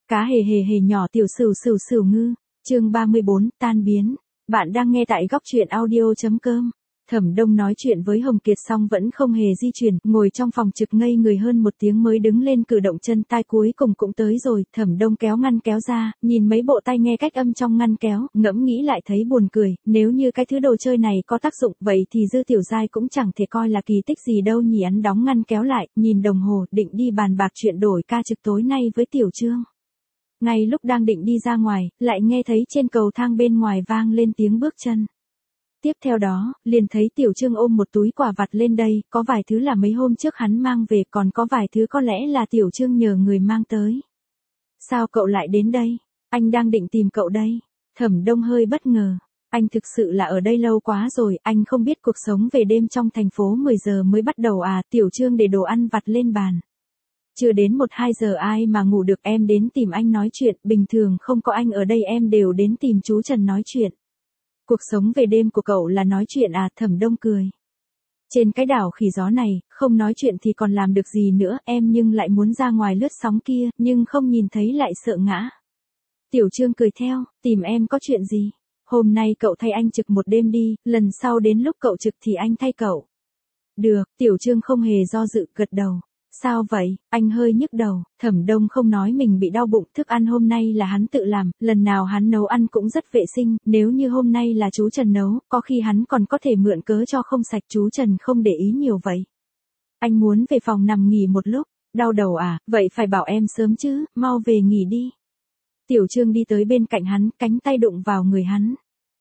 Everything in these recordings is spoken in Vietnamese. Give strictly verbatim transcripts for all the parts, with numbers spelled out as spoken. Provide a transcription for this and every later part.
Cá hề hề hề nhỏ tiểu sửu sửu sửu ngư. Chương ba mươi bốn, tan biến. Bạn đang nghe tại góc truyện audio chấm com. Thẩm Đông nói chuyện với Hồng Kiệt xong vẫn không hề di chuyển, ngồi trong phòng trực ngây người hơn một tiếng mới đứng lên cử động chân tai, cuối cùng cũng tới rồi. Thẩm Đông kéo ngăn kéo ra, nhìn mấy bộ tai nghe cách âm trong ngăn kéo, ngẫm nghĩ lại thấy buồn cười, nếu như cái thứ đồ chơi này có tác dụng vậy thì Dư Tiểu Giai cũng chẳng thể coi là kỳ tích gì đâu nhỉ. Hắn đóng ngăn kéo lại, nhìn đồng hồ, định đi bàn bạc chuyện đổi ca trực tối nay với Tiểu Trương. Ngay lúc đang định đi ra ngoài, lại nghe thấy trên cầu thang bên ngoài vang lên tiếng bước chân. Tiếp theo đó, liền thấy Tiểu Trương ôm một túi quà vặt lên đây, có vài thứ là mấy hôm trước hắn mang về, còn có vài thứ có lẽ là Tiểu Trương nhờ người mang tới. Sao cậu lại đến đây? Anh đang định tìm cậu đây. Thẩm Đông hơi bất ngờ. Anh thực sự là ở đây lâu quá rồi, anh không biết cuộc sống về đêm trong thành phố mười giờ mới bắt đầu à? Tiểu Trương để đồ ăn vặt lên bàn. Chưa đến một hai giờ ai mà ngủ được, em đến tìm anh nói chuyện, bình thường không có anh ở đây em đều đến tìm chú Trần nói chuyện. Cuộc sống về đêm của cậu là nói chuyện à? Thẩm Đông cười. Trên cái đảo khỉ gió này, không nói chuyện thì còn làm được gì nữa, em nhưng lại muốn ra ngoài lướt sóng kia, nhưng không nhìn thấy lại sợ ngã. Tiểu Trương cười theo, tìm em có chuyện gì? Hôm nay cậu thay anh trực một đêm đi, lần sau đến lúc cậu trực thì anh thay cậu. Được, Tiểu Trương không hề do dự, gật đầu. Sao vậy? Anh hơi nhức đầu. Thẩm Đông không nói mình bị đau bụng, thức ăn hôm nay là hắn tự làm, lần nào hắn nấu ăn cũng rất vệ sinh, nếu như hôm nay là chú Trần nấu, có khi hắn còn có thể mượn cớ cho không sạch. Chú Trần không để ý nhiều vậy. Anh muốn về phòng nằm nghỉ một lúc. Đau đầu à? Vậy phải bảo em sớm chứ, mau về nghỉ đi. Tiểu Trương đi tới bên cạnh hắn, cánh tay đụng vào người hắn.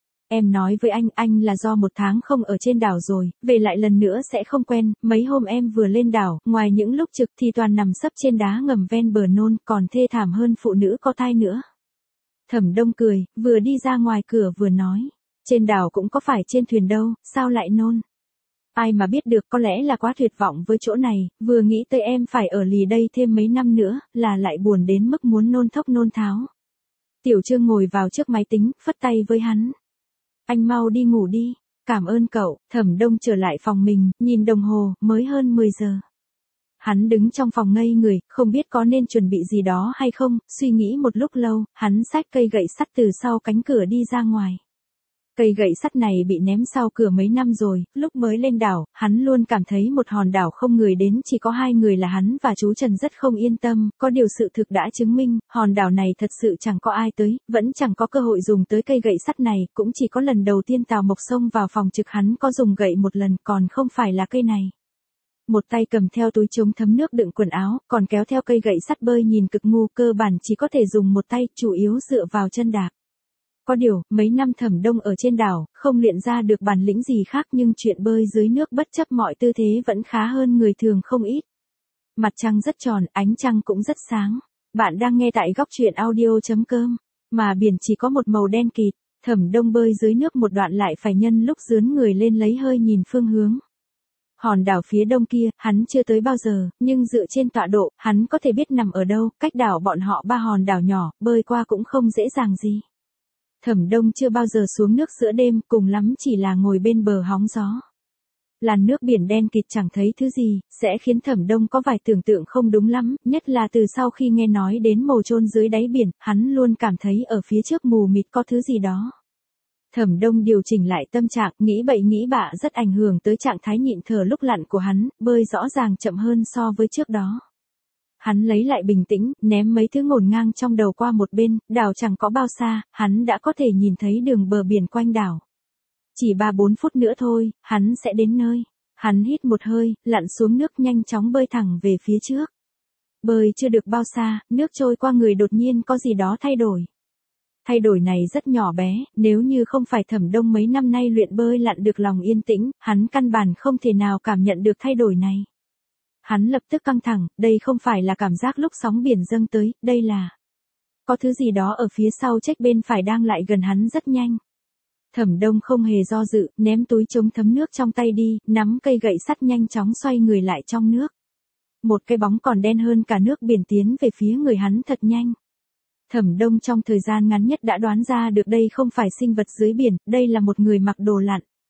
Em nói với anh, anh là do một tháng không ở trên đảo rồi, về lại lần nữa sẽ không quen, mấy hôm em vừa lên đảo, ngoài những lúc trực thì toàn nằm sấp trên đá ngầm ven bờ nôn, còn thê thảm hơn phụ nữ có thai nữa. Thẩm Đông cười, vừa đi ra ngoài cửa vừa nói, trên đảo cũng có phải trên thuyền đâu, sao lại nôn? Ai mà biết được, có lẽ là quá tuyệt vọng với chỗ này, vừa nghĩ tới em phải ở lì đây thêm mấy năm nữa, là lại buồn đến mức muốn nôn thốc nôn tháo. Tiểu Trương ngồi vào trước máy tính, phất tay với hắn. Anh mau đi ngủ đi, cảm ơn cậu. Thẩm Đông trở lại phòng mình, nhìn đồng hồ, mới hơn mười giờ. Hắn đứng trong phòng ngây người, không biết có nên chuẩn bị gì đó hay không, suy nghĩ một lúc lâu, hắn xách cây gậy sắt từ sau cánh cửa đi ra ngoài. Cây gậy sắt này bị ném sau cửa mấy năm rồi, lúc mới lên đảo, hắn luôn cảm thấy một hòn đảo không người đến, chỉ có hai người là hắn và chú Trần, rất không yên tâm, có điều sự thực đã chứng minh, hòn đảo này thật sự chẳng có ai tới, vẫn chẳng có cơ hội dùng tới cây gậy sắt này, cũng chỉ có lần đầu tiên Tào Mộc xông vào phòng trực hắn có dùng gậy một lần, còn không phải là cây này. Một tay cầm theo túi chống thấm nước đựng quần áo, còn kéo theo cây gậy sắt bơi nhìn cực ngu, cơ bản chỉ có thể dùng một tay, chủ yếu dựa vào chân đạp. Có điều, mấy năm Thẩm Đông ở trên đảo, không luyện ra được bản lĩnh gì khác, nhưng chuyện bơi dưới nước bất chấp mọi tư thế vẫn khá hơn người thường không ít. Mặt trăng rất tròn, ánh trăng cũng rất sáng. Bạn đang nghe tại góc truyện audio chấm com. Mà biển chỉ có một màu đen kịt. Thẩm Đông bơi dưới nước một đoạn lại phải nhân lúc dướn người lên lấy hơi nhìn phương hướng. Hòn đảo phía đông kia, hắn chưa tới bao giờ, nhưng dựa trên tọa độ, hắn có thể biết nằm ở đâu, cách đảo bọn họ ba hòn đảo nhỏ, bơi qua cũng không dễ dàng gì. Thẩm Đông chưa bao giờ xuống nước giữa đêm, cùng lắm chỉ là ngồi bên bờ hóng gió. Làn nước biển đen kịt chẳng thấy thứ gì, sẽ khiến Thẩm Đông có vài tưởng tượng không đúng lắm, nhất là từ sau khi nghe nói đến mồ chôn dưới đáy biển, hắn luôn cảm thấy ở phía trước mù mịt có thứ gì đó. Thẩm Đông điều chỉnh lại tâm trạng, nghĩ bậy nghĩ bạ rất ảnh hưởng tới trạng thái nhịn thở lúc lặn của hắn, bơi rõ ràng chậm hơn so với trước đó. Hắn lấy lại bình tĩnh, ném mấy thứ ngổn ngang trong đầu qua một bên, đảo chẳng có bao xa, hắn đã có thể nhìn thấy đường bờ biển quanh đảo. Chỉ ba bốn phút nữa thôi, hắn sẽ đến nơi. Hắn hít một hơi, lặn xuống nước nhanh chóng bơi thẳng về phía trước. Bơi chưa được bao xa, nước trôi qua người đột nhiên có gì đó thay đổi. Thay đổi này rất nhỏ bé, nếu như không phải Thẩm Đông mấy năm nay luyện bơi lặn được lòng yên tĩnh, hắn căn bản không thể nào cảm nhận được thay đổi này. Hắn lập tức căng thẳng, đây không phải là cảm giác lúc sóng biển dâng tới, đây là... Có thứ gì đó ở phía sau trách bên phải đang lại gần hắn rất nhanh. Thẩm Đông không hề do dự, ném túi chống thấm nước trong tay đi, nắm cây gậy sắt nhanh chóng xoay người lại trong nước. Một cái bóng còn đen hơn cả nước biển tiến về phía người hắn thật nhanh. Thẩm Đông trong thời gian ngắn nhất đã đoán ra được đây không phải sinh vật dưới biển, đây là một người mặc đồ lặn.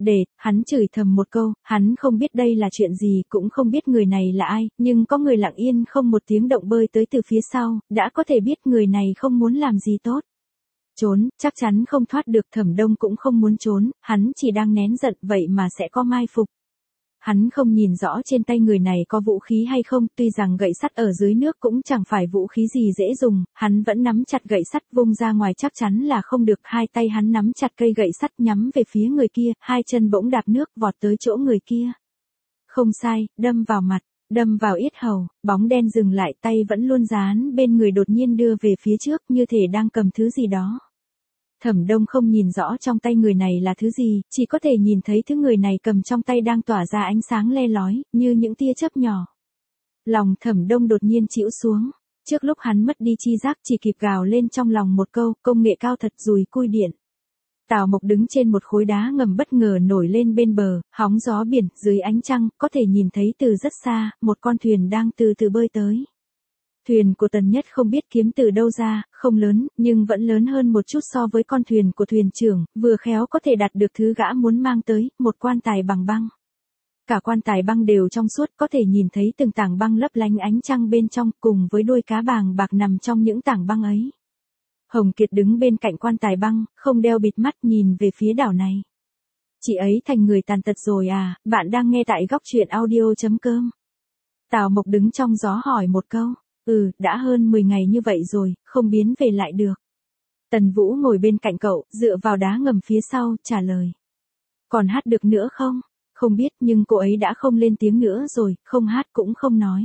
để, hắn chửi thầm một câu, hắn không biết đây là chuyện gì, cũng không biết người này là ai, nhưng có người lặng yên không một tiếng động bơi tới từ phía sau, đã có thể biết người này không muốn làm gì tốt. Trốn, chắc chắn không thoát được. Thẩm Đông cũng không muốn trốn, hắn chỉ đang nén giận vậy mà sẽ có mai phục. Hắn không nhìn rõ trên tay người này có vũ khí hay không, tuy rằng gậy sắt ở dưới nước cũng chẳng phải vũ khí gì dễ dùng, hắn vẫn nắm chặt gậy sắt vung ra ngoài chắc chắn là không được, hai tay hắn nắm chặt cây gậy sắt nhắm về phía người kia, hai chân bỗng đạp nước vọt tới chỗ người kia. Không sai, đâm vào mặt, đâm vào yết hầu, bóng đen dừng lại, tay vẫn luôn dán bên người đột nhiên đưa về phía trước như thể đang cầm thứ gì đó. Thẩm Đông không nhìn rõ trong tay người này là thứ gì, chỉ có thể nhìn thấy thứ người này cầm trong tay đang tỏa ra ánh sáng le lói, như những tia chớp nhỏ. Lòng Thẩm Đông đột nhiên chĩu xuống, trước lúc hắn mất đi chi giác chỉ kịp gào lên trong lòng một câu, công nghệ cao thật dùi cui điện. Tào Mộc đứng trên một khối đá ngầm bất ngờ nổi lên bên bờ, hóng gió biển, dưới ánh trăng, có thể nhìn thấy từ rất xa, một con thuyền đang từ từ bơi tới. Thuyền của Tần Nhất không biết kiếm từ đâu ra, không lớn, nhưng vẫn lớn hơn một chút so với con thuyền của thuyền trưởng, vừa khéo có thể đặt được thứ gã muốn mang tới, một quan tài bằng băng. Cả quan tài băng đều trong suốt, có thể nhìn thấy từng tảng băng lấp lánh ánh trăng bên trong, cùng với đuôi cá bàng bạc nằm trong những tảng băng ấy. Hồng Kiệt đứng bên cạnh quan tài băng, không đeo bịt mắt nhìn về phía đảo này. Chị ấy thành người tàn tật rồi à, bạn đang nghe tại góc truyện audio chấm com. Tào Mộc đứng trong gió hỏi một câu. Ừ, đã hơn mười ngày như vậy rồi, không biến về lại được. Tần Vũ ngồi bên cạnh cậu, dựa vào đá ngầm phía sau, trả lời. Còn hát được nữa không? Không biết, nhưng cô ấy đã không lên tiếng nữa rồi, không hát cũng không nói.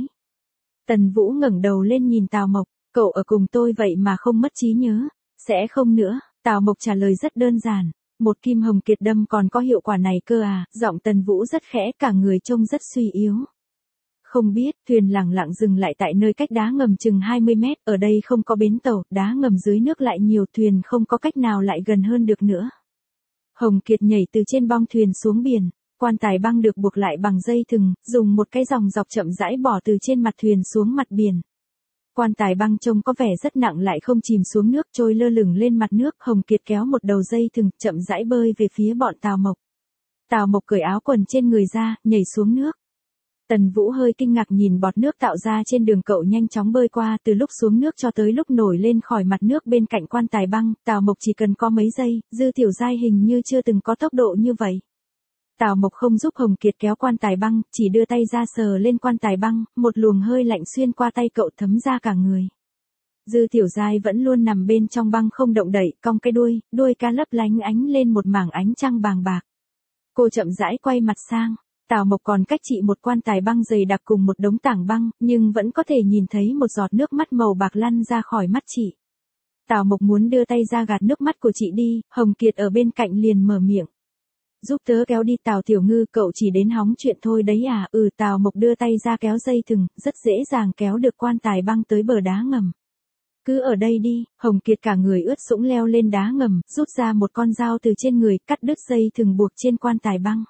Tần Vũ ngẩng đầu lên nhìn Tào Mộc, cậu ở cùng tôi vậy mà không mất trí nhớ. Sẽ không nữa, Tào Mộc trả lời rất đơn giản. Một kim hồng kiệt đâm còn có hiệu quả này cơ à, giọng Tần Vũ rất khẽ, cả người trông rất suy yếu. Không biết, thuyền lẳng lặng dừng lại tại nơi cách đá ngầm chừng hai mươi mét, ở đây không có bến tàu, đá ngầm dưới nước lại nhiều, thuyền không có cách nào lại gần hơn được nữa. Hồng Kiệt nhảy từ trên bong thuyền xuống biển, quan tài băng được buộc lại bằng dây thừng, dùng một cái dòng dọc chậm rãi bỏ từ trên mặt thuyền xuống mặt biển. Quan tài băng trông có vẻ rất nặng lại không chìm xuống nước, trôi lơ lửng lên mặt nước. Hồng Kiệt kéo một đầu dây thừng, chậm rãi bơi về phía bọn Tào Mộc. Tào Mộc cởi áo quần trên người ra, nhảy xuống nước. Tần Vũ hơi kinh ngạc nhìn bọt nước tạo ra trên đường, cậu nhanh chóng bơi qua, từ lúc xuống nước cho tới lúc nổi lên khỏi mặt nước bên cạnh quan tài băng, Tào Mộc chỉ cần có mấy giây, Dư Tiểu Giai hình như chưa từng có tốc độ như vậy. Tào Mộc không giúp Hồng Kiệt kéo quan tài băng, chỉ đưa tay ra sờ lên quan tài băng, một luồng hơi lạnh xuyên qua tay cậu thấm ra cả người. Dư Tiểu Giai vẫn luôn nằm bên trong băng không động đậy, cong cái đuôi, đuôi cá lấp lánh ánh lên một mảng ánh trăng bàng bạc. Cô chậm rãi quay mặt sang. Tào Mộc còn cách chị một quan tài băng dày đặc cùng một đống tảng băng, nhưng vẫn có thể nhìn thấy một giọt nước mắt màu bạc lăn ra khỏi mắt chị. Tào Mộc muốn đưa tay ra gạt nước mắt của chị đi, Hồng Kiệt ở bên cạnh liền mở miệng. Giúp tớ kéo đi Tào Tiểu Ngư, cậu chỉ đến hóng chuyện thôi đấy à, ừ. Tào Mộc đưa tay ra kéo dây thừng, rất dễ dàng kéo được quan tài băng tới bờ đá ngầm. Cứ ở đây đi, Hồng Kiệt cả người ướt sũng leo lên đá ngầm, rút ra một con dao từ trên người, cắt đứt dây thừng buộc trên quan tài băng.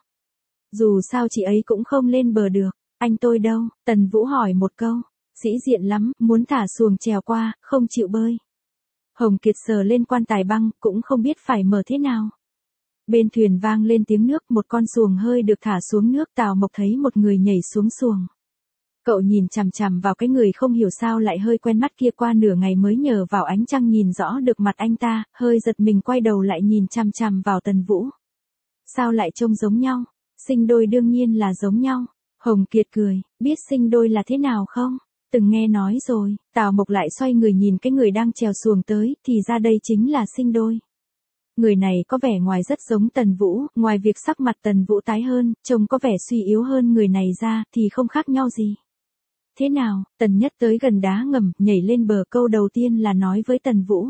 Dù sao chị ấy cũng không lên bờ được. Anh tôi đâu? Tần Vũ hỏi một câu. Sĩ diện lắm, muốn thả xuồng chèo qua, không chịu bơi. Hồng Kiệt sờ lên quan tài băng, cũng không biết phải mở thế nào. Bên thuyền vang lên tiếng nước, một con xuồng hơi được thả xuống nước. Tào Mộc thấy một người nhảy xuống xuồng. Cậu nhìn chằm chằm vào cái người không hiểu sao lại hơi quen mắt kia, qua nửa ngày mới nhờ vào ánh trăng nhìn rõ được mặt anh ta, hơi giật mình quay đầu lại nhìn chằm chằm vào Tần Vũ. Sao lại trông giống nhau? Sinh đôi đương nhiên là giống nhau. Hồng Kiệt cười, biết sinh đôi là thế nào không? Từng nghe nói rồi. Tào Mộc lại xoay người nhìn cái người đang chèo xuồng tới, thì ra đây chính là sinh đôi. Người này có vẻ ngoài rất giống Tần Vũ, ngoài việc sắc mặt Tần Vũ tái hơn, trông có vẻ suy yếu hơn người này ra, thì không khác nhau gì. Thế nào? Tần Nhất tới gần đá ngầm, nhảy lên bờ, câu đầu tiên là nói với Tần Vũ.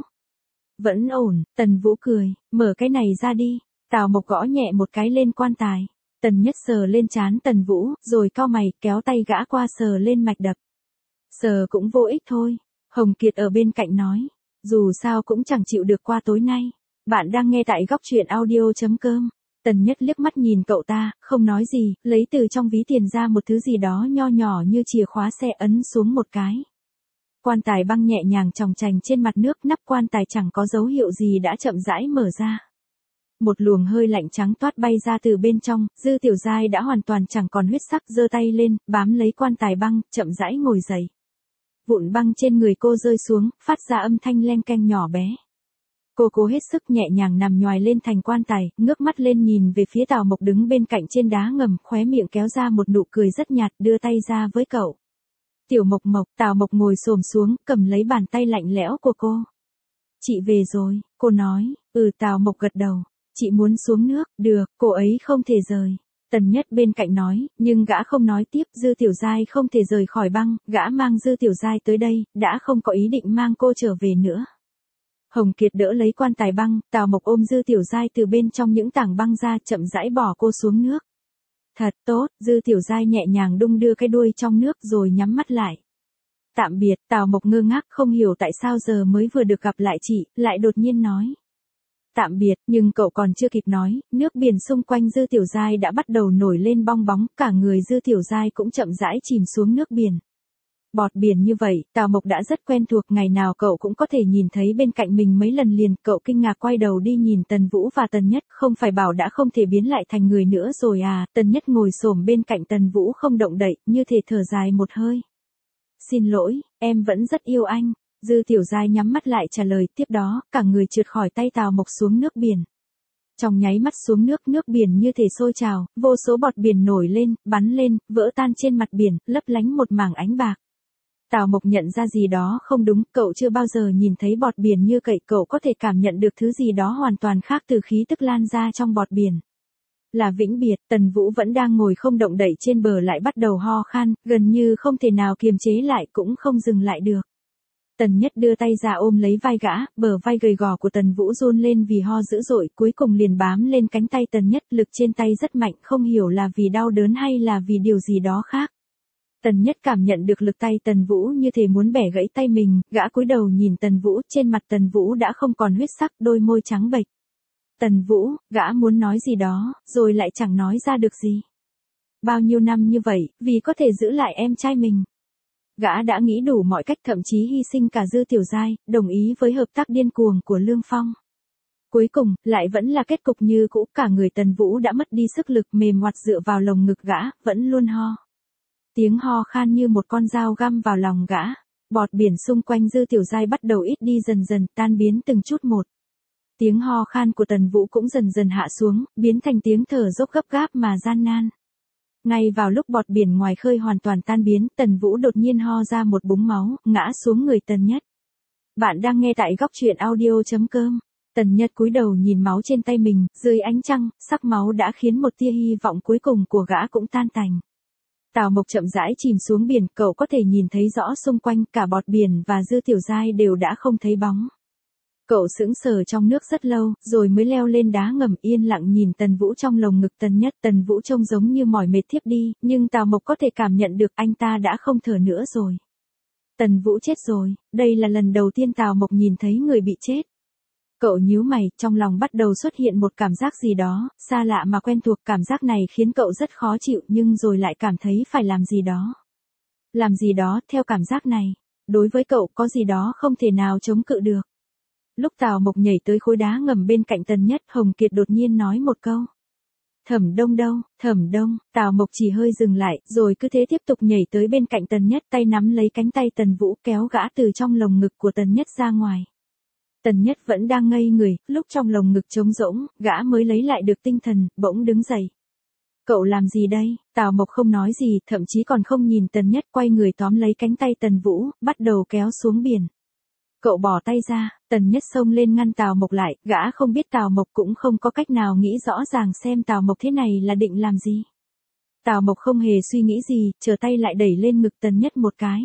Vẫn ổn. Tần Vũ cười, mở cái này ra đi. Tào Mộc gõ nhẹ một cái lên quan tài. Tần Nhất sờ lên trán Tần Vũ, rồi cau mày, kéo tay gã qua sờ lên mạch đập. Sờ cũng vô ích thôi. Hồng Kiệt ở bên cạnh nói. Dù sao cũng chẳng chịu được qua tối nay. Bạn đang nghe tại góc truyện audio chấm com. Tần Nhất liếc mắt nhìn cậu ta, không nói gì, lấy từ trong ví tiền ra một thứ gì đó nho nhỏ như chìa khóa xe, ấn xuống một cái. Quan tài băng nhẹ nhàng chòng chành trên mặt nước, nắp quan tài chẳng có dấu hiệu gì đã chậm rãi mở ra. Một luồng hơi lạnh trắng toát bay ra từ bên trong, Dư Tiểu Giai đã hoàn toàn chẳng còn huyết sắc, giơ tay lên, bám lấy quan tài băng, chậm rãi ngồi dậy. Vụn băng trên người cô rơi xuống, phát ra âm thanh len keng nhỏ bé. Cô cố hết sức nhẹ nhàng nằm nhoài lên thành quan tài, ngước mắt lên nhìn về phía Tào Mộc đứng bên cạnh trên đá ngầm, khóe miệng kéo ra một nụ cười rất nhạt, đưa tay ra với cậu. Tiểu Mộc Mộc, Tào Mộc ngồi xổm xuống, cầm lấy bàn tay lạnh lẽo của cô. Chị về rồi, cô nói. Ừ, Tào Mộc gật đầu. Chị muốn xuống nước, được, cô ấy không thể rời. Tần Nhất bên cạnh nói, nhưng gã không nói tiếp. Dư Tiểu Giai không thể rời khỏi băng, gã mang Dư Tiểu Giai tới đây, đã không có ý định mang cô trở về nữa. Hồng Kiệt đỡ lấy quan tài băng, Tào Mộc ôm Dư Tiểu Giai từ bên trong những tảng băng ra, chậm rãi bỏ cô xuống nước. Thật tốt, Dư Tiểu Giai nhẹ nhàng đung đưa cái đuôi trong nước rồi nhắm mắt lại. Tạm biệt, Tào Mộc ngơ ngác không hiểu tại sao giờ mới vừa được gặp lại chị, lại đột nhiên nói. Tạm biệt, nhưng cậu còn chưa kịp nói, nước biển xung quanh Dư Tiểu Giai đã bắt đầu nổi lên bong bóng, cả người Dư Tiểu Giai cũng chậm rãi chìm xuống nước biển. Bọt biển như vậy, Tào Mộc đã rất quen thuộc, ngày nào cậu cũng có thể nhìn thấy bên cạnh mình mấy lần liền, cậu kinh ngạc quay đầu đi nhìn Tần Vũ và Tần Nhất, không phải bảo đã không thể biến lại thành người nữa rồi à, Tần Nhất ngồi xổm bên cạnh Tần Vũ không động đậy, như thể thở dài một hơi. Xin lỗi, em vẫn rất yêu anh. Dư Tiểu Giai nhắm mắt lại trả lời, tiếp đó, cả người trượt khỏi tay Tào Mộc xuống nước biển. Trong nháy mắt xuống nước, nước biển như thể sôi trào, vô số bọt biển nổi lên, bắn lên, vỡ tan trên mặt biển, lấp lánh một mảng ánh bạc. Tào Mộc nhận ra gì đó không đúng, cậu chưa bao giờ nhìn thấy bọt biển như vậy, cậu có thể cảm nhận được thứ gì đó hoàn toàn khác từ khí tức lan ra trong bọt biển. Là vĩnh biệt, Tần Vũ vẫn đang ngồi không động đậy trên bờ lại bắt đầu ho khan, gần như không thể nào kiềm chế lại cũng không dừng lại được. Tần Nhất đưa tay ra ôm lấy vai gã, bờ vai gầy gò của Tần Vũ run lên vì ho dữ dội, cuối cùng liền bám lên cánh tay Tần Nhất, lực trên tay rất mạnh, không hiểu là vì đau đớn hay là vì điều gì đó khác. Tần Nhất cảm nhận được lực tay Tần Vũ như thể muốn bẻ gãy tay mình, gã cúi đầu nhìn Tần Vũ, trên mặt Tần Vũ đã không còn huyết sắc, đôi môi trắng bệch. Tần Vũ, gã muốn nói gì đó, rồi lại chẳng nói ra được gì. Bao nhiêu năm như vậy, vì có thể giữ lại em trai mình. Gã đã nghĩ đủ mọi cách, thậm chí hy sinh cả Dư Tiểu Giai, đồng ý với hợp tác điên cuồng của Lương Phong. Cuối cùng, lại vẫn là kết cục như cũ, cả người Tần Vũ đã mất đi sức lực, mềm oặt dựa vào lồng ngực gã, vẫn luôn ho. Tiếng ho khan như một con dao găm vào lòng gã. Bọt biển xung quanh Dư Tiểu Giai bắt đầu ít đi dần dần, tan biến từng chút một. Tiếng ho khan của Tần Vũ cũng dần dần hạ xuống, biến thành tiếng thở dốc gấp gáp mà gian nan. Ngay vào lúc bọt biển ngoài khơi hoàn toàn tan biến, Tần Vũ đột nhiên ho ra một búng máu, ngã xuống người Tần Nhất. Bạn đang nghe tại góc truyện audio chấm com. Tần Nhất cúi đầu nhìn máu trên tay mình, dưới ánh trăng, sắc máu đã khiến một tia hy vọng cuối cùng của gã cũng tan tành. Tào Mộc chậm rãi chìm xuống biển, cậu có thể nhìn thấy rõ xung quanh, cả bọt biển và Dư Tiểu Giai đều đã không thấy bóng. Cậu sững sờ trong nước rất lâu, rồi mới leo lên đá ngầm yên lặng nhìn Tần Vũ trong lồng ngực Tần Nhất. Tần Vũ trông giống như mỏi mệt thiếp đi, nhưng Tào Mộc có thể cảm nhận được anh ta đã không thở nữa rồi. Tần Vũ chết rồi, đây là lần đầu tiên Tào Mộc nhìn thấy người bị chết. Cậu nhíu mày, trong lòng bắt đầu xuất hiện một cảm giác gì đó, xa lạ mà quen thuộc, cảm giác này khiến cậu rất khó chịu nhưng rồi lại cảm thấy phải làm gì đó. Làm gì đó, theo cảm giác này, đối với cậu có gì đó không thể nào chống cự được. Lúc Tào Mộc nhảy tới khối đá ngầm bên cạnh Tần Nhất, Hồng Kiệt đột nhiên nói một câu. Thẩm Đông đâu, Thẩm Đông, Tào Mộc chỉ hơi dừng lại, rồi cứ thế tiếp tục nhảy tới bên cạnh Tần Nhất, tay nắm lấy cánh tay Tần Vũ kéo gã từ trong lồng ngực của Tần Nhất ra ngoài. Tần Nhất vẫn đang ngây người, lúc trong lồng ngực trống rỗng, gã mới lấy lại được tinh thần, bỗng đứng dậy. Cậu làm gì đây? Tào Mộc không nói gì, thậm chí còn không nhìn Tần Nhất, quay người tóm lấy cánh tay Tần Vũ, bắt đầu kéo xuống biển. Cậu bỏ tay ra, Tần Nhất xông lên ngăn Tào Mộc lại, gã không biết Tào Mộc cũng không có cách nào nghĩ rõ ràng xem Tào Mộc thế này là định làm gì. Tào Mộc không hề suy nghĩ gì, trở tay lại đẩy lên ngực Tần Nhất một cái.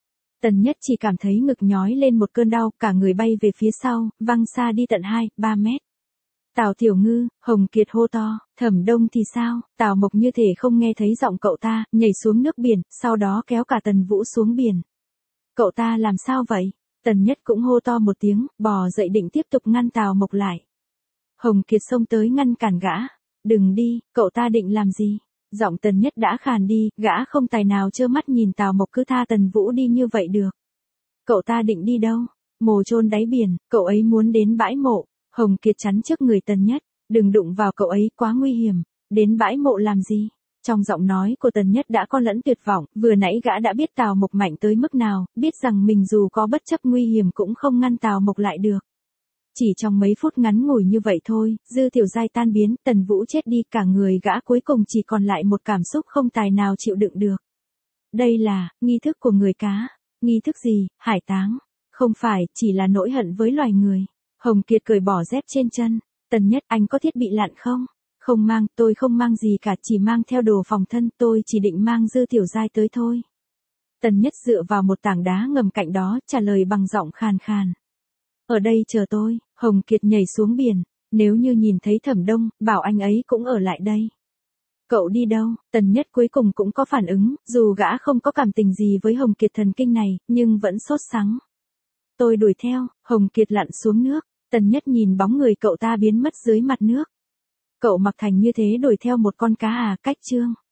Tần Nhất chỉ cảm thấy ngực nhói lên một cơn đau, cả người bay về phía sau, văng xa đi tận hai, ba mét. Tào Tiểu Ngư, Hồng Kiệt hô to, Thẩm Đông thì sao? Tào Mộc như thể không nghe thấy giọng cậu ta, nhảy xuống nước biển, sau đó kéo cả Tần Vũ xuống biển. Cậu ta làm sao vậy? Tần Nhất cũng hô to một tiếng, bò dậy định tiếp tục ngăn Tào Mộc lại. Hồng Kiệt xông tới ngăn cản gã. Đừng đi, cậu ta định làm gì? Giọng Tần Nhất đã khàn đi, gã không tài nào trơ mắt nhìn Tào Mộc cứ tha Tần Vũ đi như vậy được. Cậu ta định đi đâu? Mồ chôn đáy biển, cậu ấy muốn đến bãi mộ. Hồng Kiệt chắn trước người Tần Nhất. Đừng đụng vào cậu ấy, quá nguy hiểm. Đến bãi mộ làm gì? Trong giọng nói của Tần Nhất đã có lẫn tuyệt vọng, vừa nãy gã đã biết Tào Mộc mạnh tới mức nào, biết rằng mình dù có bất chấp nguy hiểm cũng không ngăn Tào Mộc lại được. Chỉ trong mấy phút ngắn ngủi như vậy thôi, Dư Tiểu Giai tan biến, Tần Vũ chết đi, cả người gã cuối cùng chỉ còn lại một cảm xúc không tài nào chịu đựng được. Đây là, nghi thức của người cá. Nghi thức gì? Hải táng. Không phải, chỉ là nỗi hận với loài người. Hồng Kiệt cởi bỏ dép trên chân. Tần Nhất, anh có thiết bị lặn không? Không mang, tôi không mang gì cả, chỉ mang theo đồ phòng thân, tôi chỉ định mang Dư Tiểu Giai tới thôi. Tần Nhất dựa vào một tảng đá ngầm cạnh đó, trả lời bằng giọng khàn khàn. Ở đây chờ tôi. Hồng Kiệt nhảy xuống biển. Nếu như nhìn thấy Thẩm Đông, bảo anh ấy cũng ở lại đây. Cậu đi đâu? Tần Nhất cuối cùng cũng có phản ứng, dù gã không có cảm tình gì với Hồng Kiệt thần kinh này, nhưng vẫn sốt sắng. Tôi đuổi theo. Hồng Kiệt lặn xuống nước. Tần Nhất nhìn bóng người cậu ta biến mất dưới mặt nước. Cậu mặc thành như thế đuổi theo một con cá à? Cách chương.